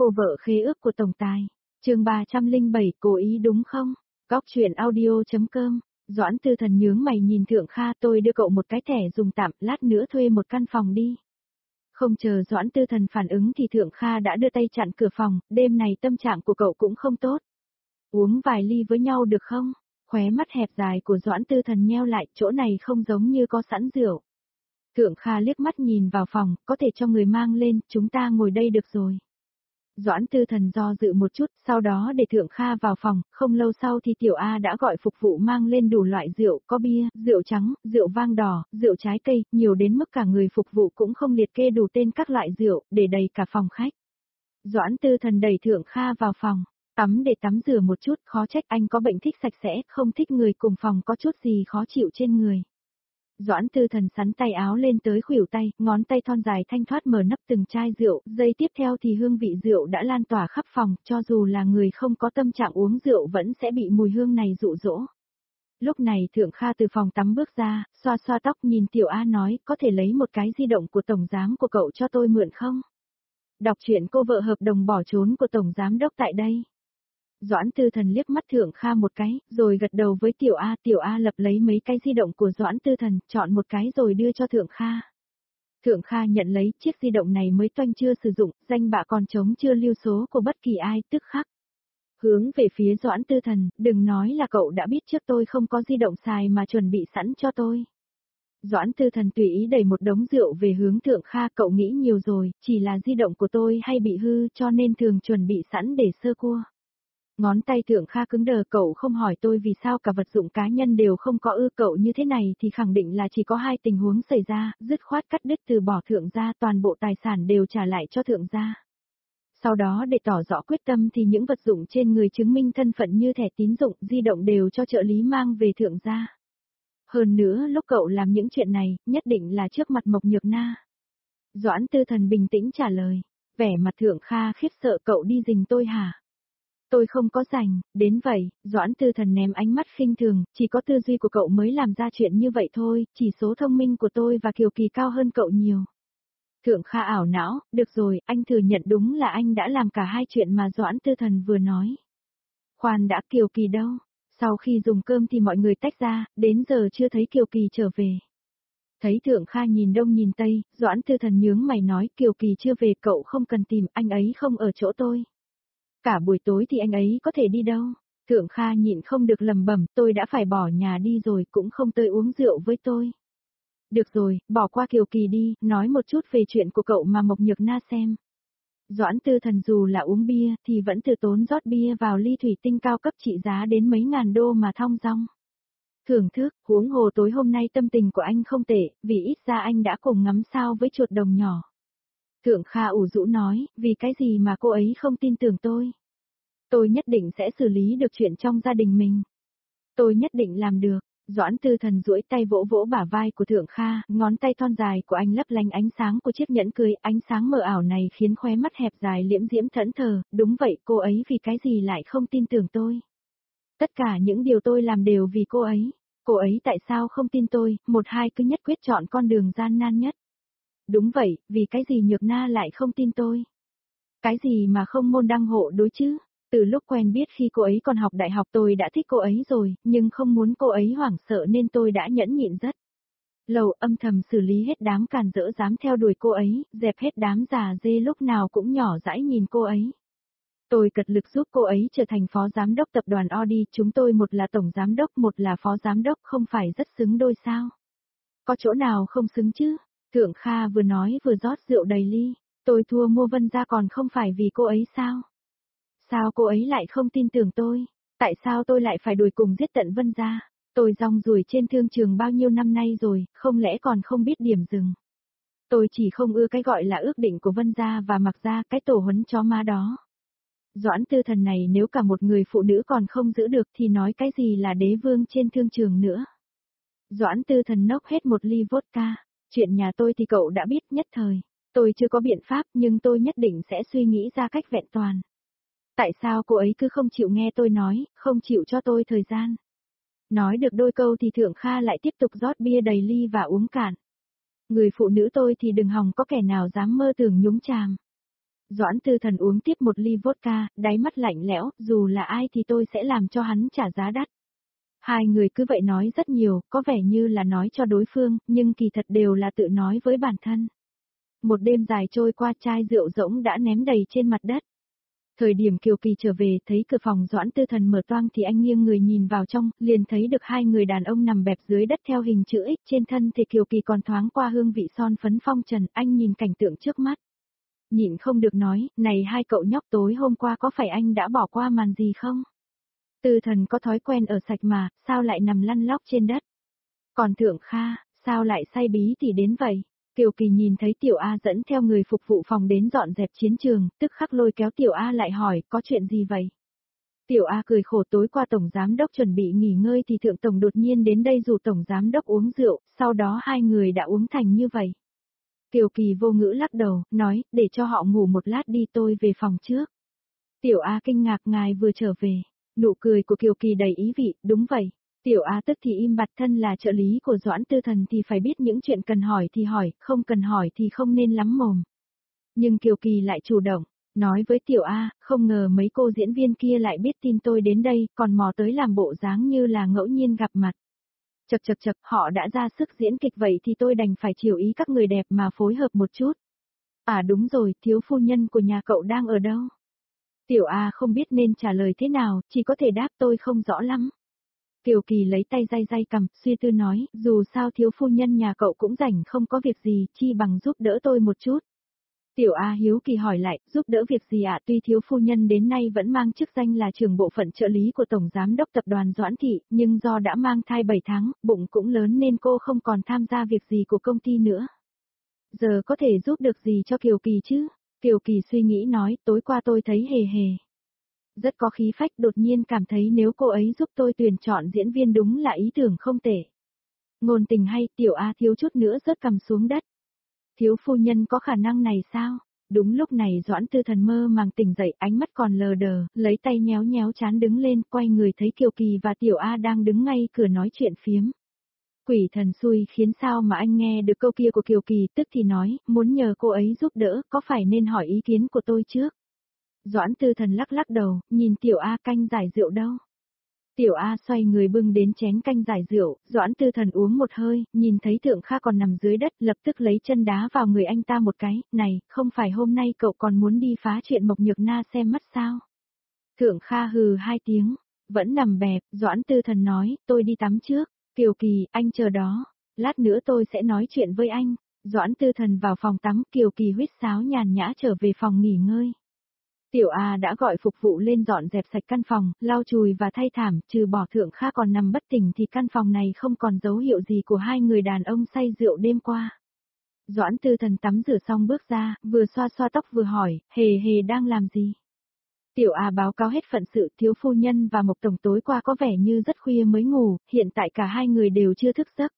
Cô vợ khế ước của tổng tài. Chương 307, cố ý đúng không? Góc truyện audio.com. Doãn Tư Thần nhướng mày nhìn Thượng Kha, tôi đưa cậu một cái thẻ dùng tạm, lát nữa thuê một căn phòng đi. Không chờ Doãn Tư Thần phản ứng thì Thượng Kha đã đưa tay chặn cửa phòng, đêm này tâm trạng của cậu cũng không tốt. Uống vài ly với nhau được không? Khóe mắt hẹp dài của Doãn Tư Thần nheo lại, chỗ này không giống như có sẵn rượu. Thượng Kha liếc mắt nhìn vào phòng, có thể cho người mang lên, chúng ta ngồi đây được rồi. Doãn Tư Thần do dự một chút, sau đó để Thượng Kha vào phòng, không lâu sau thì Tiểu A đã gọi phục vụ mang lên đủ loại rượu, có bia, rượu trắng, rượu vang đỏ, rượu trái cây, nhiều đến mức cả người phục vụ cũng không liệt kê đủ tên các loại rượu, để đầy cả phòng khách. Doãn Tư Thần đẩy Thượng Kha vào phòng, tắm để tắm rửa một chút, khó trách anh có bệnh thích sạch sẽ, không thích người cùng phòng có chút gì khó chịu trên người. Doãn Tư Thần sắn tay áo lên tới khuỷu tay, ngón tay thon dài thanh thoát mở nắp từng chai rượu, giây tiếp theo thì hương vị rượu đã lan tỏa khắp phòng, cho dù là người không có tâm trạng uống rượu vẫn sẽ bị mùi hương này dụ dỗ. Lúc này Thượng Kha từ phòng tắm bước ra, xoa xoa tóc nhìn Tiểu A nói, có thể lấy một cái di động của tổng giám của cậu cho tôi mượn không? Đọc truyện cô vợ hợp đồng bỏ trốn của tổng giám đốc tại đây. Doãn Tư Thần liếc mắt Thượng Kha một cái, rồi gật đầu với Tiểu A lập lấy mấy cái di động của Doãn Tư Thần, chọn một cái rồi đưa cho Thượng Kha. Thượng Kha nhận lấy, chiếc di động này mới toanh chưa sử dụng, danh bạ còn trống chưa lưu số của bất kỳ ai, tức khắc. Hướng về phía Doãn Tư Thần, đừng nói là cậu đã biết trước tôi không có di động xài mà chuẩn bị sẵn cho tôi. Doãn Tư Thần tùy ý đẩy một đống rượu về hướng Thượng Kha, cậu nghĩ nhiều rồi, chỉ là di động của tôi hay bị hư cho nên thường chuẩn bị sẵn để sơ cua. Ngón tay Thượng Kha cứng đờ, cậu không hỏi tôi vì sao cả vật dụng cá nhân đều không có ư, cậu như thế này thì khẳng định là chỉ có hai tình huống xảy ra, dứt khoát cắt đứt từ bỏ Thượng gia, toàn bộ tài sản đều trả lại cho Thượng gia. Sau đó để tỏ rõ quyết tâm thì những vật dụng trên người chứng minh thân phận như thẻ tín dụng, di động đều cho trợ lý mang về Thượng gia. Hơn nữa lúc cậu làm những chuyện này, nhất định là trước mặt Mộc Nhược Na. Doãn Tư Thần bình tĩnh trả lời, vẻ mặt Thượng Kha khiếp sợ, cậu đi rình tôi hả? Tôi không có rảnh, đến vậy, Doãn Tư Thần ném ánh mắt khinh thường, chỉ có tư duy của cậu mới làm ra chuyện như vậy thôi, chỉ số thông minh của tôi và Kiều Kỳ cao hơn cậu nhiều. Thượng Kha ảo não, được rồi, anh thừa nhận đúng là anh đã làm cả hai chuyện mà Doãn Tư Thần vừa nói. Khoan đã, Kiều Kỳ đâu? Sau khi dùng cơm thì mọi người tách ra, đến giờ chưa thấy Kiều Kỳ trở về. Thấy Thượng Kha nhìn đông nhìn tây, Doãn Tư Thần nhướng mày nói, Kiều Kỳ chưa về, cậu không cần tìm, anh ấy không ở chỗ tôi. Cả buổi tối thì anh ấy có thể đi đâu? Thượng Kha nhịn không được lầm bẩm, tôi đã phải bỏ nhà đi rồi cũng không tới uống rượu với tôi. Được rồi, bỏ qua Kiều Kỳ đi, nói một chút về chuyện của cậu mà Mộc Nhược Na xem. Doãn Tư Thần dù là uống bia thì vẫn từ tốn rót bia vào ly thủy tinh cao cấp trị giá đến mấy ngàn đô mà thong dong. Thưởng thức, huống hồ tối hôm nay tâm tình của anh không tệ, vì ít ra anh đã cùng ngắm sao với chuột đồng nhỏ. Thượng Kha ủ rũ nói, vì cái gì mà cô ấy không tin tưởng tôi? Tôi nhất định sẽ xử lý được chuyện trong gia đình mình. Tôi nhất định làm được. Doãn Tư Thần duỗi tay vỗ vỗ bả vai của Thượng Kha, ngón tay thon dài của anh lấp lánh ánh sáng của chiếc nhẫn cưới, ánh sáng mờ ảo này khiến khóe mắt hẹp dài liễm diễm thẫn thờ, đúng vậy, cô ấy vì cái gì lại không tin tưởng tôi? Tất cả những điều tôi làm đều vì cô ấy tại sao không tin tôi, một hai cứ nhất quyết chọn con đường gian nan nhất. Đúng vậy, vì cái gì Nhược Na lại không tin tôi? Cái gì mà không môn đăng hộ đối chứ? Từ lúc quen biết khi cô ấy còn học đại học tôi đã thích cô ấy rồi, nhưng không muốn cô ấy hoảng sợ nên tôi đã nhẫn nhịn rất lâu, âm thầm xử lý hết đám càn rỡ dám theo đuổi cô ấy, dẹp hết đám già dê lúc nào cũng nhỏ dãi nhìn cô ấy. Tôi cật lực giúp cô ấy trở thành phó giám đốc tập đoàn Audi, chúng tôi một là tổng giám đốc một là phó giám đốc, không phải rất xứng đôi sao? Có chỗ nào không xứng chứ? Thượng Kha vừa nói vừa rót rượu đầy ly, tôi thua mua Vân gia còn không phải vì cô ấy sao? Sao cô ấy lại không tin tưởng tôi? Tại sao tôi lại phải đuổi cùng giết tận Vân gia? Tôi rong ruổi trên thương trường bao nhiêu năm nay rồi, không lẽ còn không biết điểm dừng? Tôi chỉ không ưa cái gọi là ước định của Vân gia và Mạc gia, cái tổ huấn chó má đó. Doãn Tư Thần này nếu cả một người phụ nữ còn không giữ được thì nói cái gì là đế vương trên thương trường nữa. Doãn Tư Thần nốc hết một ly vodka, chuyện nhà tôi thì cậu đã biết nhất thời. Tôi chưa có biện pháp nhưng tôi nhất định sẽ suy nghĩ ra cách vẹn toàn. Tại sao cô ấy cứ không chịu nghe tôi nói, không chịu cho tôi thời gian? Nói được đôi câu thì Thượng Kha lại tiếp tục rót bia đầy ly và uống cạn. Người phụ nữ tôi thì đừng hòng có kẻ nào dám mơ tưởng nhúng chàm. Doãn Tư Thần uống tiếp một ly vodka, đáy mắt lạnh lẽo, dù là ai thì tôi sẽ làm cho hắn trả giá đắt. Hai người cứ vậy nói rất nhiều, có vẻ như là nói cho đối phương, nhưng kỳ thật đều là tự nói với bản thân. Một đêm dài trôi qua, chai rượu rỗng đã ném đầy trên mặt đất. Thời điểm Kiều Kỳ trở về, thấy cửa phòng Doãn Tư Thần mở toang thì anh nghiêng người nhìn vào trong, liền thấy được hai người đàn ông nằm bẹp dưới đất theo hình chữ X, trên thân thì Kiều Kỳ còn thoáng qua hương vị son phấn phong trần, anh nhìn cảnh tượng trước mắt. Nhịn không được nói, này hai cậu nhóc tối hôm qua có phải anh đã bỏ qua màn gì không? Tư Thần có thói quen ở sạch mà, sao lại nằm lăn lóc trên đất? Còn Thượng Kha, sao lại say bí tỉ đến vậy? Kiều Kỳ nhìn thấy Tiểu A dẫn theo người phục vụ phòng đến dọn dẹp chiến trường, tức khắc lôi kéo Tiểu A lại hỏi, có chuyện gì vậy? Tiểu A cười khổ, tối qua Tổng Giám Đốc chuẩn bị nghỉ ngơi thì Thượng Tổng đột nhiên đến đây rủ Tổng Giám Đốc uống rượu, sau đó hai người đã uống thành như vậy. Kiều Kỳ vô ngữ lắc đầu, nói, để cho họ ngủ một lát đi, tôi về phòng trước. Tiểu A kinh ngạc, ngài vừa trở về. Nụ cười của Kiều Kỳ đầy ý vị, đúng vậy. Tiểu A tức thì im bặt, thân là trợ lý của Doãn Tư Thần thì phải biết những chuyện cần hỏi thì hỏi, không cần hỏi thì không nên lắm mồm. Nhưng Kiều Kỳ lại chủ động, nói với Tiểu A, không ngờ mấy cô diễn viên kia lại biết tin tôi đến đây, còn mò tới làm bộ dáng như là ngẫu nhiên gặp mặt. Chậc chậc chậc, họ đã ra sức diễn kịch vậy thì tôi đành phải chiều ý các người đẹp mà phối hợp một chút. À đúng rồi, thiếu phu nhân của nhà cậu đang ở đâu? Tiểu A không biết nên trả lời thế nào, chỉ có thể đáp tôi không rõ lắm. Kiều Kỳ lấy tay day day cằm, suy tư nói, dù sao thiếu phu nhân nhà cậu cũng rảnh không có việc gì, chi bằng giúp đỡ tôi một chút. Tiểu A hiếu kỳ hỏi lại, giúp đỡ việc gì ạ? Tuy thiếu phu nhân đến nay vẫn mang chức danh là trưởng bộ phận trợ lý của Tổng Giám Đốc Tập đoàn Doãn Thị, nhưng do đã mang thai 7 tháng, bụng cũng lớn nên cô không còn tham gia việc gì của công ty nữa. Giờ có thể giúp được gì cho Kiều Kỳ chứ? Kiều Kỳ suy nghĩ nói, tối qua tôi thấy hề hề. Rất có khí phách, đột nhiên cảm thấy nếu cô ấy giúp tôi tuyển chọn diễn viên đúng là ý tưởng không tệ. Ngôn tình hay, Tiểu A thiếu chút nữa rớt cằm xuống đất. Thiếu phu nhân có khả năng này sao? Đúng lúc này Doãn Tư Thần mơ màng tỉnh dậy, ánh mắt còn lờ đờ, lấy tay nhéo nhéo trán đứng lên, quay người thấy Kiều Kỳ và Tiểu A đang đứng ngay cửa nói chuyện phiếm. Quỷ thần xui khiến sao mà anh nghe được câu kia của Kiều Kỳ, tức thì nói, muốn nhờ cô ấy giúp đỡ, có phải nên hỏi ý kiến của tôi trước? Doãn Tư Thần lắc lắc đầu, nhìn Tiểu A, canh giải rượu đâu? Tiểu A xoay người bưng đến chén canh giải rượu, Doãn Tư Thần uống một hơi, nhìn thấy Thượng Kha còn nằm dưới đất, lập tức lấy chân đá vào người anh ta một cái, này, không phải hôm nay cậu còn muốn đi phá chuyện Mộc Nhược Na xem mắt sao? Thượng Kha hừ hai tiếng, vẫn nằm bẹp, Doãn Tư Thần nói, tôi đi tắm trước, Kiều Kỳ, anh chờ đó, lát nữa tôi sẽ nói chuyện với anh. Doãn Tư Thần vào phòng tắm, Kiều Kỳ huýt sáo nhàn nhã trở về phòng nghỉ ngơi. Tiểu A đã gọi phục vụ lên dọn dẹp sạch căn phòng, lau chùi và thay thảm, trừ bỏ Thượng Kha còn nằm bất tỉnh thì căn phòng này không còn dấu hiệu gì của hai người đàn ông say rượu đêm qua. Doãn Tư Thần tắm rửa xong bước ra, vừa xoa xoa tóc vừa hỏi, hề hề đang làm gì? Tiểu A báo cáo hết phận sự, thiếu phu nhân và Mộc Tổng tối qua có vẻ như rất khuya mới ngủ, hiện tại cả hai người đều chưa thức giấc.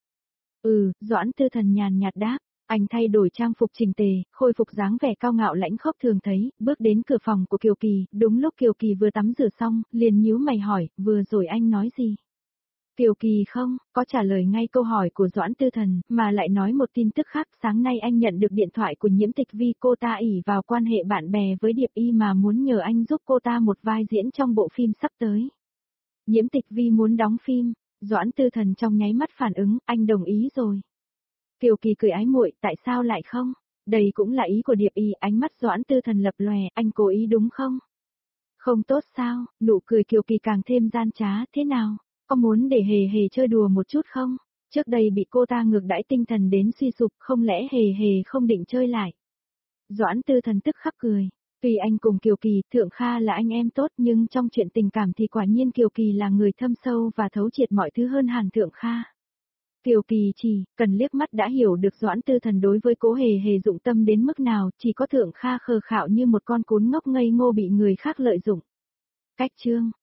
Doãn Tư Thần nhàn nhạt đáp. Anh thay đổi trang phục chỉnh tề, khôi phục dáng vẻ cao ngạo lãnh khốc thường thấy, bước đến cửa phòng của Kiều Kỳ, đúng lúc Kiều Kỳ vừa tắm rửa xong, liền nhíu mày hỏi, vừa rồi anh nói gì? Kiều Kỳ không, có trả lời ngay câu hỏi của Doãn Tư Thần, mà lại nói một tin tức khác, sáng nay anh nhận được điện thoại của Nhiễm Tịch Vi, cô ta ỷ vào quan hệ bạn bè với Điệp Y mà muốn nhờ anh giúp cô ta một vai diễn trong bộ phim sắp tới. Nhiễm Tịch Vi muốn đóng phim, Doãn Tư Thần trong nháy mắt phản ứng, anh đồng ý rồi. Kiều Kỳ cười ái muội, tại sao lại không? Đây cũng là ý của Điệp Y, ánh mắt Doãn Tư Thần lập lòe, anh cố ý đúng không? Không tốt sao? Nụ cười Kiều Kỳ càng thêm gian trá, thế nào? Có muốn để hề hề chơi đùa một chút không? Trước đây bị cô ta ngược đãi tinh thần đến suy sụp, không lẽ hề hề không định chơi lại? Doãn Tư Thần tức khắc cười. Tuy anh cùng Kiều Kỳ, Thượng Kha là anh em tốt nhưng trong chuyện tình cảm thì quả nhiên Kiều Kỳ là người thâm sâu và thấu triệt mọi thứ hơn hẳn Thượng Kha. Kiều Kỳ chỉ cần liếc mắt đã hiểu được Doãn Tư Thần đối với Cố Hề Hề dụng tâm đến mức nào, chỉ có Thượng Kha khờ khạo như một con cún ngốc ngây ngô bị người khác lợi dụng. Cách chương